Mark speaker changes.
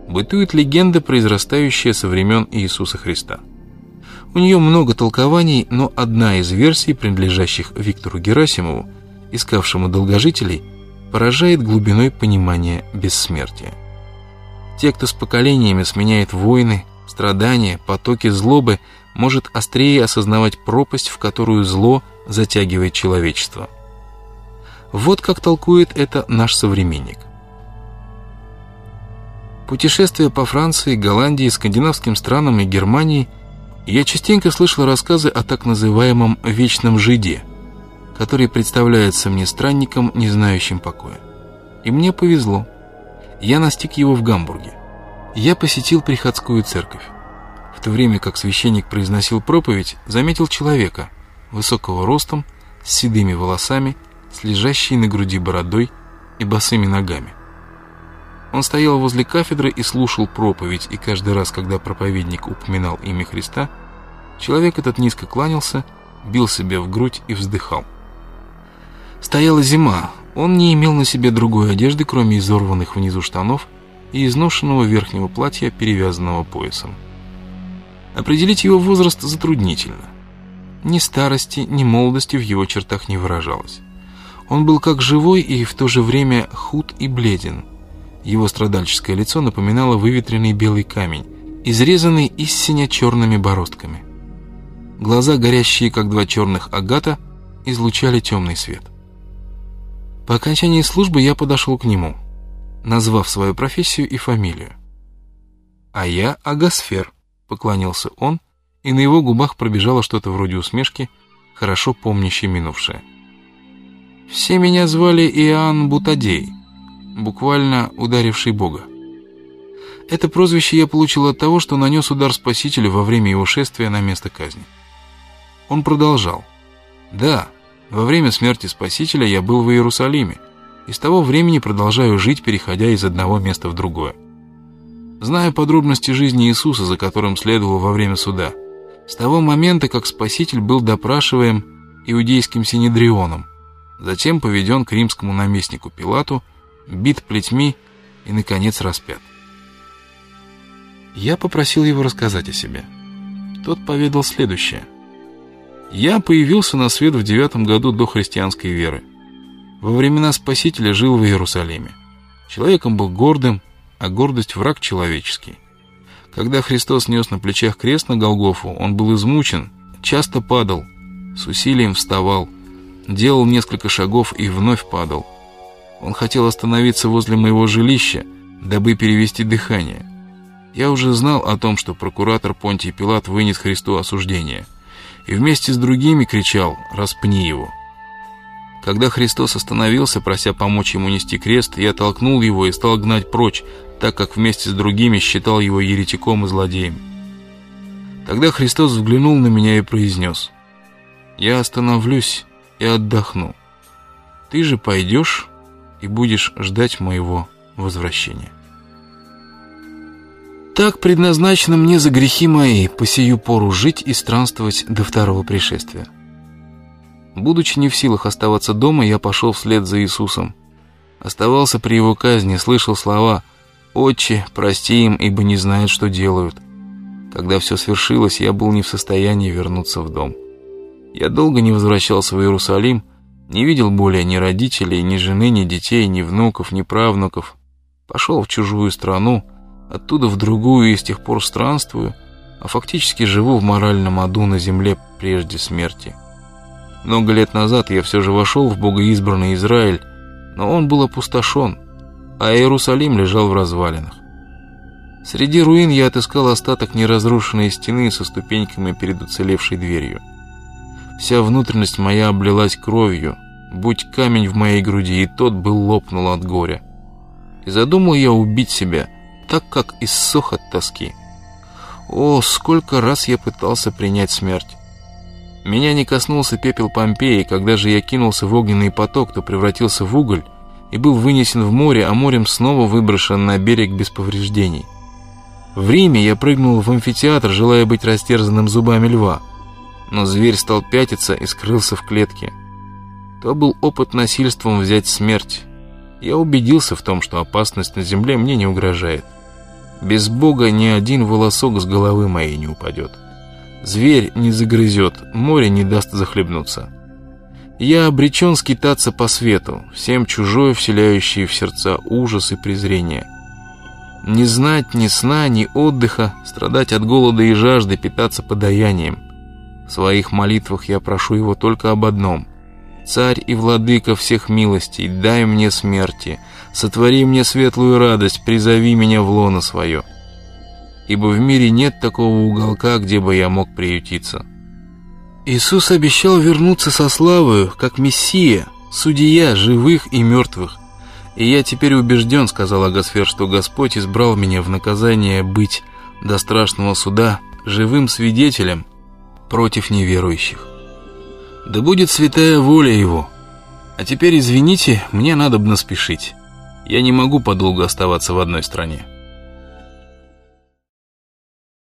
Speaker 1: бытует легенда, произрастающая со времен Иисуса Христа. У нее много толкований, но одна из версий, принадлежащих Виктору Герасимову, искавшему долгожителей, поражает глубиной понимания бессмертия. Те, кто с поколениями сменяет войны, страдания, потоки злобы, может острее осознавать пропасть, в которую зло затягивает человечество. Вот как толкует это наш современник. Путешествуя по Франции, Голландии, скандинавским странам и Германии, я частенько слышал рассказы о так называемом «вечном жиде», который представляется мне странником, не знающим покоя. И мне повезло. Я настиг его в Гамбурге. Я посетил приходскую церковь. В то время как священник произносил проповедь, заметил человека, высокого ростом, с седыми волосами, с лежащей на груди бородой и босыми ногами. Он стоял возле кафедры и слушал проповедь, и каждый раз, когда проповедник упоминал имя Христа, человек этот низко кланялся, бил себя в грудь и вздыхал. Стояла зима, он не имел на себе другой одежды, кроме изорванных внизу штанов и изношенного верхнего платья, перевязанного поясом. Определить его возраст затруднительно. Ни старости, ни молодости в его чертах не выражалось. Он был как живой и в то же время худ и бледен. Его страдальческое лицо напоминало выветренный белый камень, изрезанный истинно черными бороздками. Глаза, горящие как два черных агата, излучали темный свет. По окончании службы я подошел к нему, назвав свою профессию и фамилию. «А я Агасфер», — поклонился он, и на его губах пробежало что-то вроде усмешки, хорошо помнящей минувшее. «Все меня звали Иоанн Бутадей, буквально ударивший Бога. Это прозвище я получил от того, что нанес удар Спасителю во время его шествия на место казни». Он продолжал. «Да, во время смерти Спасителя я был в Иерусалиме, и с того времени продолжаю жить, переходя из одного места в другое. Знаю подробности жизни Иисуса, за которым следовал во время суда, с того момента, как Спаситель был допрашиваем иудейским синедрионом, затем поведен к римскому наместнику Пилату, бит плетьми и, наконец, распят». Я попросил его рассказать о себе. Тот поведал следующее. «Я появился на свет в 9 году до христианской веры. Во времена Спасителя жил в Иерусалиме. Человеком был гордым, а гордость — враг человеческий. Когда Христос нес на плечах крест на Голгофу, он был измучен, часто падал, с усилием вставал, делал несколько шагов и вновь падал. Он хотел остановиться возле моего жилища, дабы перевести дыхание. Я уже знал о том, что прокуратор Понтий Пилат вынес Христу осуждение, и вместе с другими кричал «Распни его!». Когда Христос остановился, прося помочь ему нести крест, я толкнул его и стал гнать прочь, так как вместе с другими считал его еретиком и злодеем. Тогда Христос взглянул на меня и произнес: «Я остановлюсь и отдохну. Ты же пойдешь и будешь ждать моего возвращения». Так предназначено мне за грехи мои по сию пору жить и странствовать до второго пришествия. Будучи не в силах оставаться дома, я пошел вслед за Иисусом. Оставался при его казни, слышал слова: «Отче, прости им, ибо не знают, что делают». Когда все свершилось, я был не в состоянии вернуться в дом. Я долго не возвращался в Иерусалим, не видел более ни родителей, ни жены, ни детей, ни внуков, ни правнуков. Пошел в чужую страну, оттуда в другую, и с тех пор странствую, а фактически живу в моральном аду на земле прежде смерти. Много лет назад я все же вошел в богоизбранный Израиль, но он был опустошен, а Иерусалим лежал в развалинах. Среди руин я отыскал остаток неразрушенной стены со ступеньками перед уцелевшей дверью. Вся внутренность моя облилась кровью, будь камень в моей груди, и тот бы лопнул от горя. И задумал я убить себя, так как иссох от тоски. О, сколько раз я пытался принять смерть! Меня не коснулся пепел Помпеи, когда же я кинулся в огненный поток, то превратился в уголь и был вынесен в море, а морем снова выброшен на берег без повреждений. В Риме я прыгнул в амфитеатр, желая быть растерзанным зубами льва, но зверь стал пятиться и скрылся в клетке. То был опыт насильством взять смерть. Я убедился в том, что опасность на земле мне не угрожает. Без Бога ни один волосок с головы моей не упадет. Зверь не загрызет, море не даст захлебнуться. Я обречен скитаться по свету, всем чужое, вселяющее в сердца ужас и презрение. Не знать ни сна, ни отдыха, страдать от голода и жажды, питаться подаянием. В своих молитвах я прошу его только об одном: «Царь и владыка всех милостей, дай мне смерти, сотвори мне светлую радость, призови меня в лоно свое». Ибо в мире нет такого уголка, где бы я мог приютиться. Иисус обещал вернуться со славою, как Мессия, судья живых и мертвых. И я теперь убежден, сказал Агасфер, что Господь избрал меня в наказание быть до страшного суда живым свидетелем против неверующих. Да будет святая воля Его. А теперь, извините, мне надобно спешить. Я не могу подолгу оставаться в одной стране.